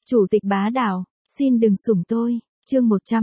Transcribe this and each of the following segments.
Chủ tịch bá đạo, xin đừng sủng tôi. Chương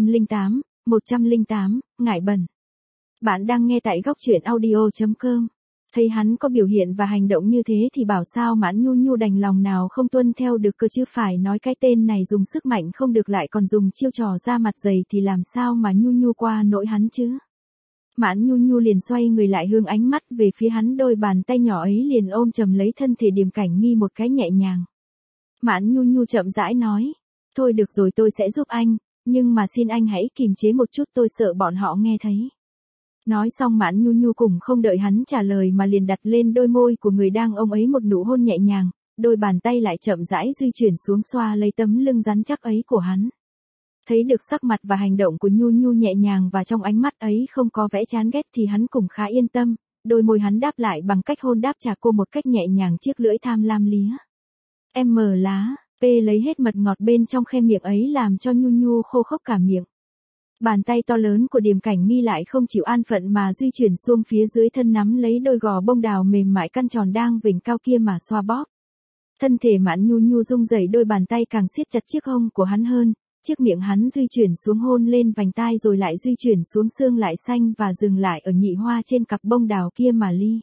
108, ngải bẩn. Bạn đang nghe tại góc truyện audio.com. Thấy hắn có biểu hiện và hành động như thế thì bảo sao Mãn Nhu Nhu đành lòng nào không tuân theo được cơ chứ, phải nói cái tên này dùng sức mạnh không được lại còn dùng chiêu trò ra mặt dày thì làm sao mà Nhu Nhu qua nỗi hắn chứ. Mãn Nhu Nhu liền xoay người lại hướng ánh mắt về phía hắn, đôi bàn tay nhỏ ấy liền ôm chầm lấy thân thể Điềm Cảnh Nghi một cái nhẹ nhàng. Mãn Nhu Nhu chậm rãi nói, thôi được rồi, tôi sẽ giúp anh, nhưng mà xin anh hãy kìm chế một chút, tôi sợ bọn họ nghe thấy. Nói xong Mãn Nhu Nhu cũng không đợi hắn trả lời mà liền đặt lên đôi môi của người đang ôm ấy một nụ hôn nhẹ nhàng, đôi bàn tay lại chậm rãi di chuyển xuống xoa lấy tấm lưng rắn chắc ấy của hắn. Thấy được sắc mặt và hành động của Nhu Nhu nhẹ nhàng và trong ánh mắt ấy không có vẻ chán ghét thì hắn cũng khá yên tâm, đôi môi hắn đáp lại bằng cách hôn đáp trả cô một cách nhẹ nhàng, chiếc lưỡi tham lam lía. Em mở lá, P lấy hết mật ngọt bên trong khe miệng ấy làm cho Nhu Nhu khô khốc cả miệng. Bàn tay to lớn của Điềm Cảnh Nghi lại không chịu an phận mà di chuyển xuống phía dưới thân, nắm lấy đôi gò bông đào mềm mại căn tròn đang vểnh cao kia mà xoa bóp. Thân thể Mãn Nhu Nhu rung rẩy, đôi bàn tay càng siết chặt chiếc hông của hắn hơn, chiếc miệng hắn di chuyển xuống hôn lên vành tai rồi lại di chuyển xuống xương lại xanh và dừng lại ở nhị hoa trên cặp bông đào kia mà li.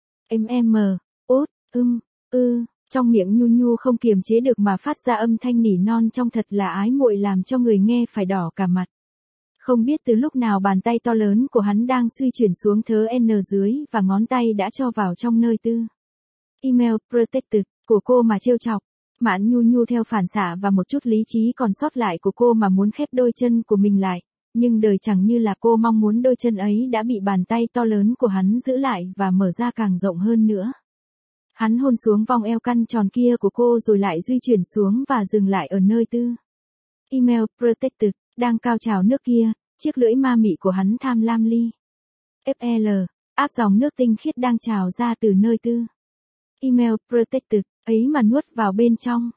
Ốt, trong miệng Nhu Nhu không kiềm chế được mà phát ra âm thanh nỉ non trong thật là ái muội, làm cho người nghe phải đỏ cả mặt. Không biết từ lúc nào bàn tay to lớn của hắn đang suy chuyển xuống thớ N dưới và ngón tay đã cho vào trong nơi tư. Email protected của cô mà trêu chọc. Mãn Nhu Nhu theo phản xạ và một chút lý trí còn sót lại của cô mà muốn khép đôi chân của mình lại, nhưng đời chẳng như là cô mong muốn, đôi chân ấy đã bị bàn tay to lớn của hắn giữ lại và mở ra càng rộng hơn nữa. Hắn hôn xuống vòng eo căn tròn kia của cô rồi lại di chuyển xuống và dừng lại ở nơi tư. Email protected, đang cao trào nước kia, chiếc lưỡi ma mị của hắn tham lam li. FL, áp dòng nước tinh khiết đang trào ra từ nơi tư. Email protected, ấy mà nuốt vào bên trong.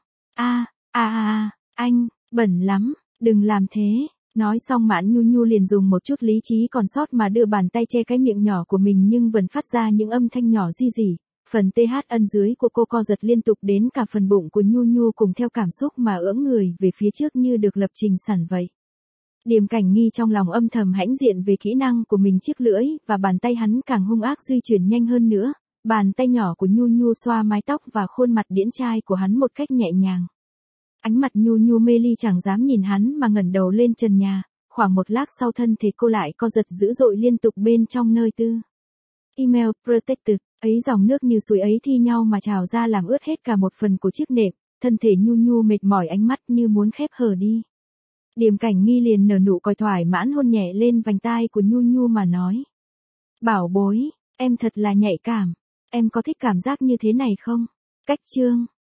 Anh, bẩn lắm, đừng làm thế. Nói xong Mãn Nhu Nhu liền dùng một chút lý trí còn sót mà đưa bàn tay che cái miệng nhỏ của mình, nhưng vẫn phát ra những âm thanh nhỏ di rỉ. Phần TH ân dưới của cô co giật liên tục đến cả phần bụng của Nhu Nhu cùng theo cảm xúc mà ưỡn người về phía trước như được lập trình sẵn vậy. Điềm Cảnh Nghi trong lòng âm thầm hãnh diện về kỹ năng của mình, chiếc lưỡi và bàn tay hắn càng hung ác di chuyển nhanh hơn nữa. Bàn tay nhỏ của Nhu Nhu xoa mái tóc và khuôn mặt điển trai của hắn một cách nhẹ nhàng. Ánh mặt Nhu Nhu mê ly chẳng dám nhìn hắn mà ngẩng đầu lên trần nhà, khoảng một lát sau thân thể cô lại co giật dữ dội liên tục bên trong nơi tư. Email protected, ấy dòng nước như suối ấy thi nhau mà trào ra làm ướt hết cả một phần của chiếc nệm, thân thể Nhu Nhu mệt mỏi, ánh mắt như muốn khép hờ đi. Điềm Cảnh Nghi liền nở nụ cười thoải mãn hôn nhẹ lên vành tai của Nhu Nhu mà nói. Bảo bối, em thật là nhạy cảm, em có thích cảm giác như thế này không? Cách chương